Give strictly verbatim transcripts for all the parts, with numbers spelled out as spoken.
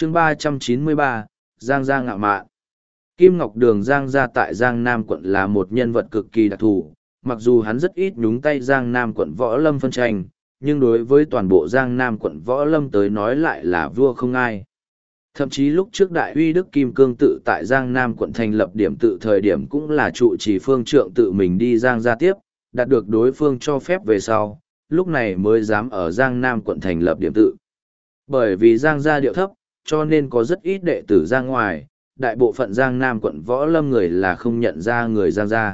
chương ba trăm chín mươi ba, Giang Gia ngạo mạn. Kim Ngọc Đường Giang Gia tại Giang Nam quận là một nhân vật cực kỳ đặc thù, mặc dù hắn rất ít nhúng tay Giang Nam quận võ lâm phân tranh, nhưng đối với toàn bộ Giang Nam quận võ lâm tới nói lại là vua không ai. Thậm chí lúc trước Đại Uy Đức Kim Cương tự tại Giang Nam quận thành lập điểm tự thời điểm cũng là trụ trì phương trượng tự mình đi Giang Gia tiếp, đạt được đối phương cho phép về sau, lúc này mới dám ở Giang Nam quận thành lập điểm tự. Bởi vì Giang Gia điệu thấp, cho nên có rất ít đệ tử ra ngoài, đại bộ phận Giang Nam quận võ lâm người là không nhận ra người Giang Gia.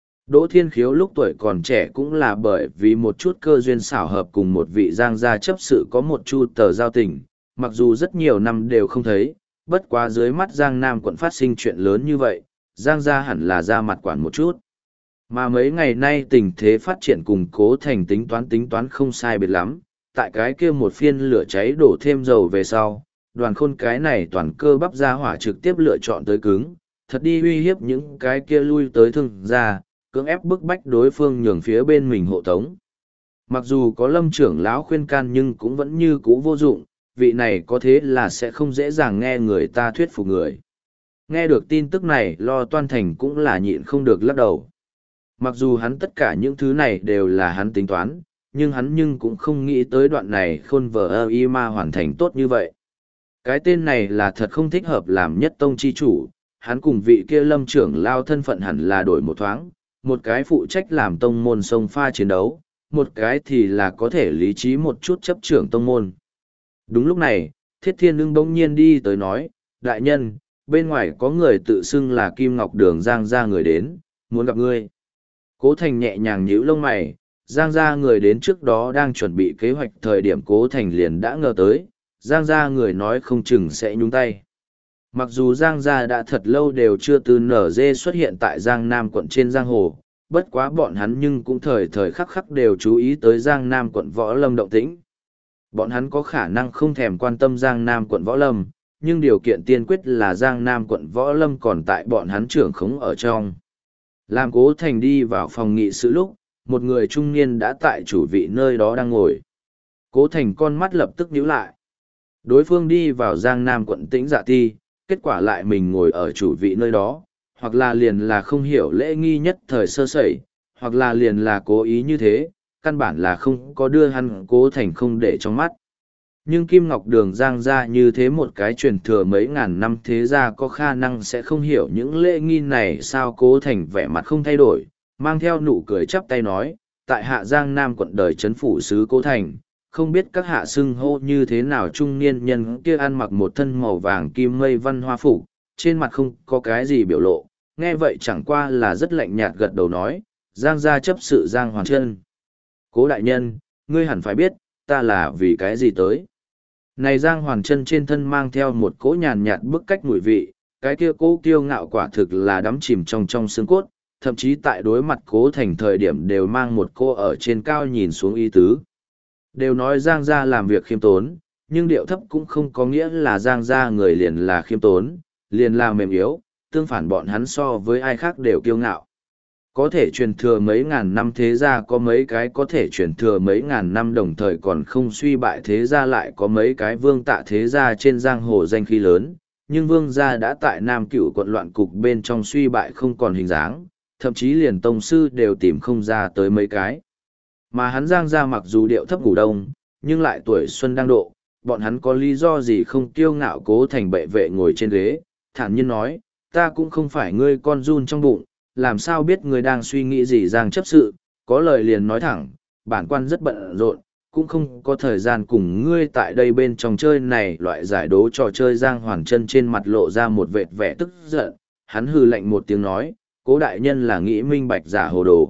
Đỗ Thiên Khiếu lúc tuổi còn trẻ cũng là bởi vì một chút cơ duyên xảo hợp cùng một vị Giang Gia chấp sự có một chu tờ giao tình, mặc dù rất nhiều năm đều không thấy, bất quá dưới mắt Giang Nam quận phát sinh chuyện lớn như vậy, Giang Gia hẳn là ra mặt quản một chút. Mà mấy ngày nay tình thế phát triển cùng Cố Thành tính toán tính toán không sai biệt lắm, tại cái kia một phiên lửa cháy đổ thêm dầu về sau, đoàn khôn cái này toàn cơ bắp ra hỏa trực tiếp lựa chọn tới cứng, thật đi uy hiếp những cái kia lui tới thương gia, cưỡng ép bức bách đối phương nhường phía bên mình hộ tống. Mặc dù có Lâm trưởng lão khuyên can nhưng cũng vẫn như cũ vô dụng, vị này có thế là sẽ không dễ dàng nghe người ta thuyết phục người. Nghe được tin tức này Lo Toan Thành cũng là nhịn không được lắc đầu. Mặc dù hắn tất cả những thứ này đều là hắn tính toán, nhưng hắn nhưng cũng không nghĩ tới đoạn này khôn vờ ơ y ma hoàn thành tốt như vậy. Cái tên này là thật không thích hợp làm nhất tông chi chủ, hắn cùng vị kia Lâm trưởng lao thân phận hẳn là đổi một thoáng, một cái phụ trách làm tông môn sông pha chiến đấu, một cái thì là có thể lý trí một chút chấp trưởng tông môn. Đúng lúc này, Thiết Thiên Ưng bỗng nhiên đi tới nói, đại nhân, bên ngoài có người tự xưng là Kim Ngọc Đường Giang Gia người đến, muốn gặp ngươi. Cố Thành nhẹ nhàng nhíu lông mày, Giang Gia người đến trước đó đang chuẩn bị kế hoạch thời điểm Cố Thành liền đã ngờ tới, Giang Gia người nói không chừng sẽ nhúng tay. Mặc dù Giang Gia đã thật lâu đều chưa từ nở dê xuất hiện tại Giang Nam quận trên Giang Hồ, bất quá bọn hắn nhưng cũng thời thời khắc khắc đều chú ý tới Giang Nam quận võ lâm động tĩnh. Bọn hắn có khả năng không thèm quan tâm Giang Nam quận võ lâm, nhưng điều kiện tiên quyết là Giang Nam quận võ lâm còn tại bọn hắn trưởng khống ở trong. Làm Cố Thành đi vào phòng nghị sự lúc, một người trung niên đã tại chủ vị nơi đó đang ngồi. Cố Thành con mắt lập tức nhíu lại. Đối phương đi vào Giang Nam quận Tĩnh Dạ Ti, kết quả lại mình ngồi ở chủ vị nơi đó, hoặc là liền là không hiểu lễ nghi nhất thời sơ sẩy, hoặc là liền là cố ý như thế, căn bản là không có đưa hắn Cố Thành không để trong mắt. Nhưng Kim Ngọc Đường Giang Gia như thế một cái truyền thừa mấy ngàn năm thế gia có khả năng sẽ không hiểu những lễ nghi này sao. Cố Thành vẻ mặt không thay đổi, mang theo nụ cười chắp tay nói, tại hạ Giang Nam quận đời trấn phủ sứ Cố Thành, không biết các hạ xưng hô như thế nào. Trung niên nhân kia ăn mặc một thân màu vàng kim mây văn hoa phục, trên mặt không có cái gì biểu lộ, nghe vậy chẳng qua là rất lạnh nhạt gật đầu nói, Giang Gia chấp sự Giang Hoàn Trân. Cố đại nhân, ngươi hẳn phải biết, ta là vì cái gì tới. Này Giang Hoàn Trân trên thân mang theo một cỗ nhàn nhạt bức cách mùi vị, cái kia cố kiêu ngạo quả thực là đắm chìm trong trong xương cốt, thậm chí tại đối mặt Cố Thành thời điểm đều mang một cô ở trên cao nhìn xuống ý tứ. Đều nói Giang Gia làm việc khiêm tốn, nhưng điệu thấp cũng không có nghĩa là Giang Gia người liền là khiêm tốn, liền là mềm yếu, tương phản bọn hắn so với ai khác đều kiêu ngạo. Có thể truyền thừa mấy ngàn năm thế gia có mấy cái có thể truyền thừa mấy ngàn năm đồng thời còn không suy bại thế gia lại có mấy cái vương tạ thế gia trên giang hồ danh khí lớn, nhưng vương gia đã tại Nam Cửu quận loạn cục bên trong suy bại không còn hình dáng, thậm chí liền tông sư đều tìm không ra tới mấy cái. Mà hắn Giang Gia mặc dù điệu thấp ngủ đông, nhưng lại tuổi xuân đang độ, bọn hắn có lý do gì không kiêu ngạo. Cố Thành bệ vệ ngồi trên ghế, thản nhiên nói, ta cũng không phải ngươi con run trong bụng, làm sao biết ngươi đang suy nghĩ gì. Giang chấp sự, có lời liền nói thẳng, bản quan rất bận rộn, cũng không có thời gian cùng ngươi tại đây bên trong chơi này loại giải đố trò chơi. Giang Hoàn Trân trên mặt lộ ra một vệt vẻ tức giận, hắn hừ lạnh một tiếng nói, Cố đại nhân là nghĩ minh bạch giả hồ đồ.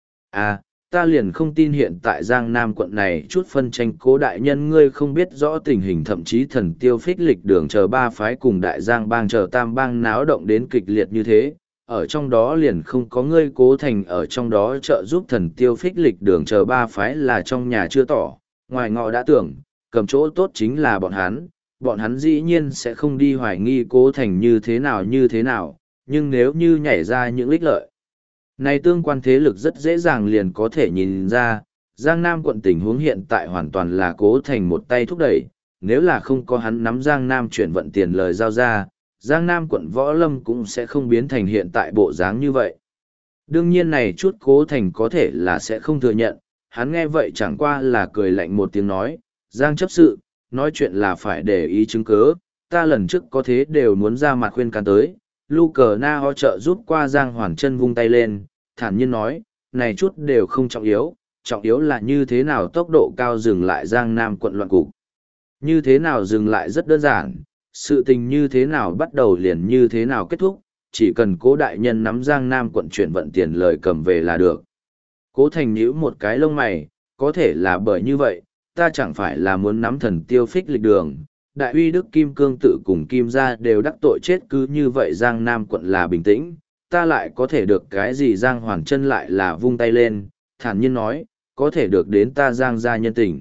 À, ta liền không tin hiện tại Giang Nam quận này chút phân tranh. Cố đại nhân ngươi không biết rõ tình hình, thậm chí Thần Tiêu Phích Lịch đường chờ ba phái cùng Đại Giang bang chờ tam bang náo động đến kịch liệt như thế, ở trong đó liền không có ngươi Cố Thành ở trong đó trợ giúp Thần Tiêu Phích Lịch đường chờ ba phái là trong nhà chưa tỏ, ngoài ngọ đã tưởng, cầm chỗ tốt chính là bọn hắn, bọn hắn dĩ nhiên sẽ không đi hoài nghi Cố Thành như thế nào như thế nào, nhưng nếu như nhảy ra những ích lợi này tương quan thế lực rất dễ dàng liền có thể nhìn ra, Giang Nam quận tình huống hiện tại hoàn toàn là Cố Thành một tay thúc đẩy, nếu là không có hắn nắm Giang Nam chuyển vận tiền lời giao ra, Giang Nam quận Võ Lâm cũng sẽ không biến thành hiện tại bộ dáng như vậy. Đương nhiên này chút Cố Thành có thể là sẽ không thừa nhận, hắn nghe vậy chẳng qua là cười lạnh một tiếng nói, Giang chấp sự, nói chuyện là phải để ý chứng cứ, ta lần trước có thế đều muốn ra mặt khuyên can tới, Lu Cờ Na Ho trợ giúp qua Giang Hoàn Chân vung tay lên, thản nhiên nói, này chút đều không trọng yếu, trọng yếu là như thế nào tốc độ cao dừng lại Giang Nam quận loạn cục. Như thế nào dừng lại rất đơn giản, sự tình như thế nào bắt đầu liền như thế nào kết thúc, chỉ cần Cố đại nhân nắm Giang Nam quận chuyển vận tiền lời cầm về là được. Cố Thành nhíu một cái lông mày, có thể là bởi như vậy, ta chẳng phải là muốn nắm Thần Tiêu Phích Lịch Đường, đại uy Đức Kim Cương tự cùng Kim gia đều đắc tội chết, cứ như vậy Giang Nam quận là bình tĩnh, ta lại có thể được cái gì? Giang Hoàn Chân lại là vung tay lên, thản nhiên nói, có thể được đến ta Giang gia nhân tình.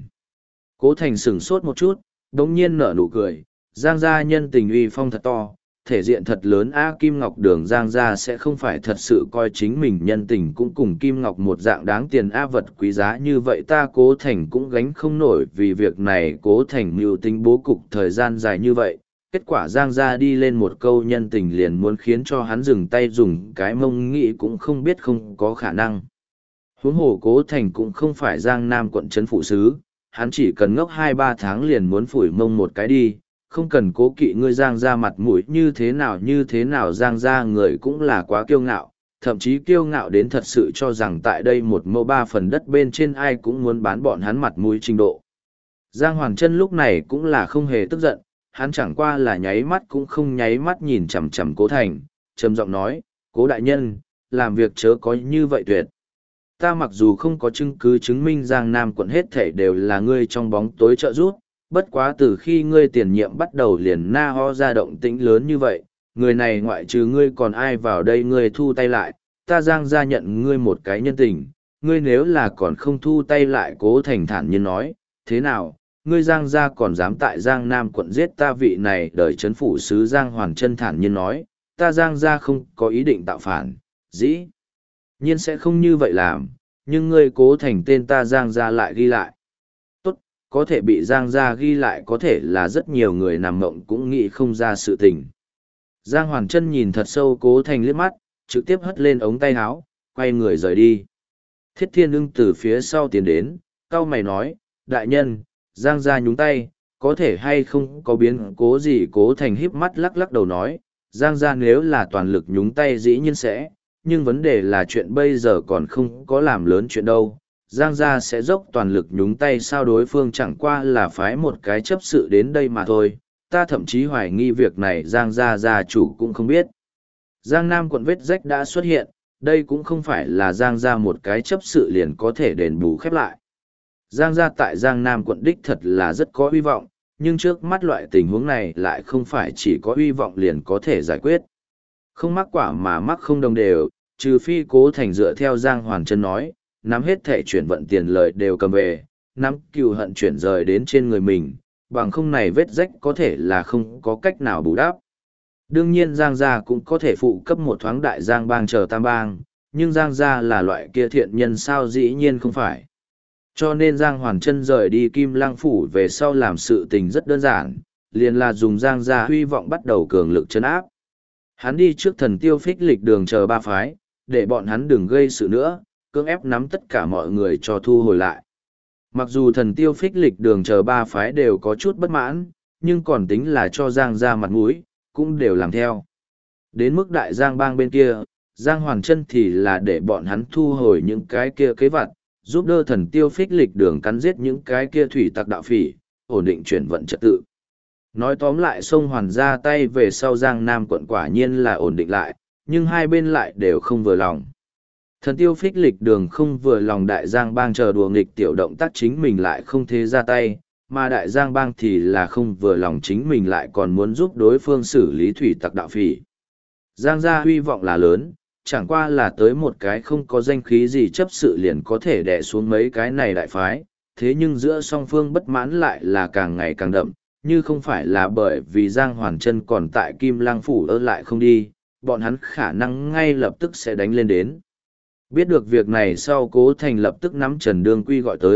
Cố Thành sửng sốt một chút, đống nhiên nở nụ cười, Giang gia nhân tình uy phong thật to, thể diện thật lớn. A Kim Ngọc Đường Giang gia sẽ không phải thật sự coi chính mình nhân tình cũng cùng Kim Ngọc một dạng đáng tiền. A vật quý giá như vậy ta Cố Thành cũng gánh không nổi, vì việc này Cố Thành mưu tính bố cục thời gian dài như vậy. Kết quả Giang gia đi lên một câu nhân tình liền muốn khiến cho hắn dừng tay, dùng cái mông nghĩ cũng không biết không có khả năng. Huống hồ Cố Thành cũng không phải Giang Nam quận trấn phụ sứ, hắn chỉ cần ngốc hai ba tháng liền muốn phủi mông một cái đi, không cần cố kỵ ngươi Giang gia mặt mũi như thế nào như thế nào. Giang gia người cũng là quá kiêu ngạo, thậm chí kiêu ngạo đến thật sự cho rằng tại đây một mẫu ba phần đất bên trên ai cũng muốn bán bọn hắn mặt mũi trình độ. Giang Hoàn Chân lúc này cũng là không hề tức giận, hắn chẳng qua là nháy mắt cũng không nháy mắt nhìn chằm chằm Cố Thành, trầm giọng nói, Cố đại nhân, làm việc chớ có như vậy tuyệt. Ta mặc dù không có chứng cứ chứng minh Giang Nam quận hết thảy đều là ngươi trong bóng tối trợ giúp, bất quá từ khi ngươi tiền nhiệm bắt đầu liền Na Ho ra động tĩnh lớn như vậy, người này ngoại trừ ngươi còn ai vào đây ngươi thu tay lại, ta Giang gia nhận ngươi một cái nhân tình, ngươi nếu là còn không thu tay lại. Cố Thành thản nhiên nói, thế nào, ngươi Giang gia còn dám tại Giang Nam quận giết ta vị này đời chấn phủ sứ? Giang Hoàn Chân thản nhiên nói, ta Giang gia không có ý định tạo phản, dĩ nhiên sẽ không như vậy làm, nhưng ngươi Cố Thành tên ta Giang gia lại ghi lại. Tốt, có thể bị Giang gia ghi lại có thể là rất nhiều người nằm mộng cũng nghĩ không ra sự tình. Giang Hoàn Chân nhìn thật sâu Cố Thành liếc mắt, trực tiếp hất lên ống tay áo, quay người rời đi. Thiết Thiên Ưng từ phía sau tiến đến, cau mày nói, đại nhân, Giang gia nhúng tay, có thể hay không có biến cố gì? Cố Thành híp mắt lắc lắc đầu nói, Giang gia nếu là toàn lực nhúng tay dĩ nhiên sẽ, nhưng vấn đề là chuyện bây giờ còn không có làm lớn chuyện đâu. Giang gia sẽ dốc toàn lực nhúng tay sao? Đối phương chẳng qua là phái một cái chấp sự đến đây mà thôi, ta thậm chí hoài nghi việc này Giang gia gia chủ cũng không biết. Giang Nam quận vết rách đã xuất hiện, đây cũng không phải là Giang gia một cái chấp sự liền có thể đền bù khép lại. Giang gia tại Giang Nam quận đích thật là rất có hy vọng, nhưng trước mắt loại tình huống này lại không phải chỉ có hy vọng liền có thể giải quyết. Không mắc quả mà mắc không đồng đều, trừ phi Cố Thành dựa theo Giang Hoàn Chân nói, nắm hết thẻ chuyển vận tiền lời đều cầm về, nắm cừu hận chuyển rời đến trên người mình, bằng không này vết rách có thể là không có cách nào bù đắp. Đương nhiên Giang gia cũng có thể phụ cấp một thoáng đại Giang bang chờ tam bang, nhưng Giang gia là loại kia thiện nhân sao? Dĩ nhiên không phải. Cho nên Giang Hoàn Chân rời đi Kim Lăng phủ về sau làm sự tình rất đơn giản, liền là dùng Giang gia hy vọng bắt đầu cường lực trấn áp. Hắn đi trước Thần Tiêu Phích Lịch Đường chờ ba phái, để bọn hắn đừng gây sự nữa, cưỡng ép nắm tất cả mọi người cho thu hồi lại. Mặc dù Thần Tiêu Phích Lịch Đường chờ ba phái đều có chút bất mãn, nhưng còn tính là cho Giang gia mặt mũi, cũng đều làm theo. Đến mức đại Giang bang bên kia, Giang Hoàn Chân thì là để bọn hắn thu hồi những cái kia kế vặt, giúp đỡ Thần Tiêu Phích Lịch Đường cắn giết những cái kia thủy tặc đạo phỉ, ổn định chuyển vận trật tự. Nói tóm lại Sông Hoàn ra tay về sau Giang Nam quận quả nhiên là ổn định lại, nhưng hai bên lại đều không vừa lòng. Thần Tiêu Phích Lịch Đường không vừa lòng đại Giang bang chờ đùa nghịch tiểu động tác chính mình lại không thế ra tay, mà đại Giang bang thì là không vừa lòng chính mình lại còn muốn giúp đối phương xử lý thủy tặc đạo phỉ. Giang gia hy vọng là lớn, chẳng qua là tới một cái không có danh khí gì chấp sự liền có thể đè xuống mấy cái này đại phái, thế nhưng giữa song phương bất mãn lại là càng ngày càng đậm, như không phải là bởi vì Giang Hoàn Chân còn tại Kim Lăng phủ ở lại không đi, bọn hắn khả năng ngay lập tức sẽ đánh lên đến. Biết được việc này sau Cố Thành lập tức nắm Trần Đương Quy gọi tới,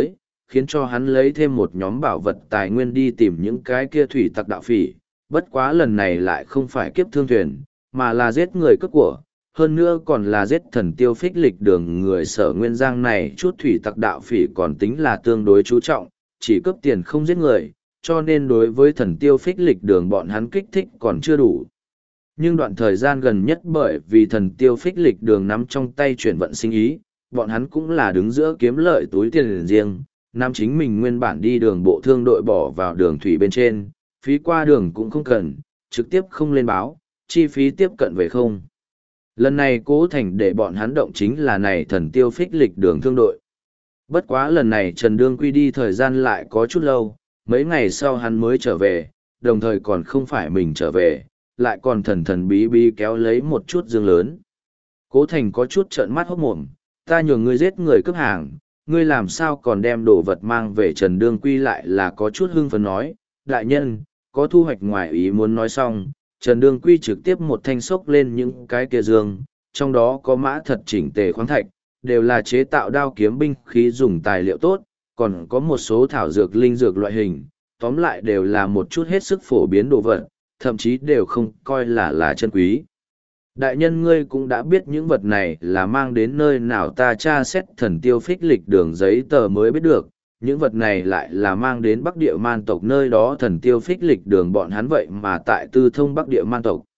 khiến cho hắn lấy thêm một nhóm bảo vật tài nguyên đi tìm những cái kia thủy tặc đạo phỉ. Bất quá lần này lại không phải kiếp thương thuyền, mà là giết người cướp của, hơn nữa còn là giết thần tiêu phích lịch đường người Sở Nguyên Giang này. Chút thủy tặc đạo phỉ còn tính là tương đối chú trọng, chỉ cướp tiền không giết người, cho nên đối với thần tiêu phích lịch đường bọn hắn kích thích còn chưa đủ. Nhưng đoạn thời gian gần nhất bởi vì thần tiêu phích lịch đường nắm trong tay chuyển vận sinh ý, bọn hắn cũng là đứng giữa kiếm lợi túi tiền riêng, nam chính mình nguyên bản đi đường bộ thương đội bỏ vào đường thủy bên trên, phí qua đường cũng không cần, trực tiếp không lên báo, chi phí tiếp cận về không. Lần này Cố Thành để bọn hắn động chính là này thần tiêu phích lịch đường thương đội. Bất quá lần này Trần Đương Quy đi thời gian lại có chút lâu, mấy ngày sau hắn mới trở về, đồng thời còn không phải mình trở về, lại còn thần thần bí bí kéo lấy một chút dương lớn. Cố Thành có chút trợn mắt hốt mồm, ta nhường ngươi giết người cướp hàng, ngươi làm sao còn đem đồ vật mang về. Trần Đương Quy lại là có chút hưng phấn nói, đại nhân, có thu hoạch ngoài ý muốn. Nói xong, Trần Đương Quy trực tiếp một thanh xốc lên những cái kia dương, trong đó có mã thật chỉnh tề khoáng thạch, đều là chế tạo đao kiếm binh khí dùng tài liệu tốt, còn có một số thảo dược linh dược loại hình, tóm lại đều là một chút hết sức phổ biến đồ vật, thậm chí đều không coi là là chân quý. Đại nhân ngươi cũng đã biết những vật này là mang đến nơi nào, ta tra xét thần tiêu phích lịch đường giấy tờ mới biết được, những vật này lại là mang đến Bắc Địa Man tộc nơi đó. Thần tiêu phích lịch đường bọn hắn vậy mà tại tư thông Bắc Địa Man tộc.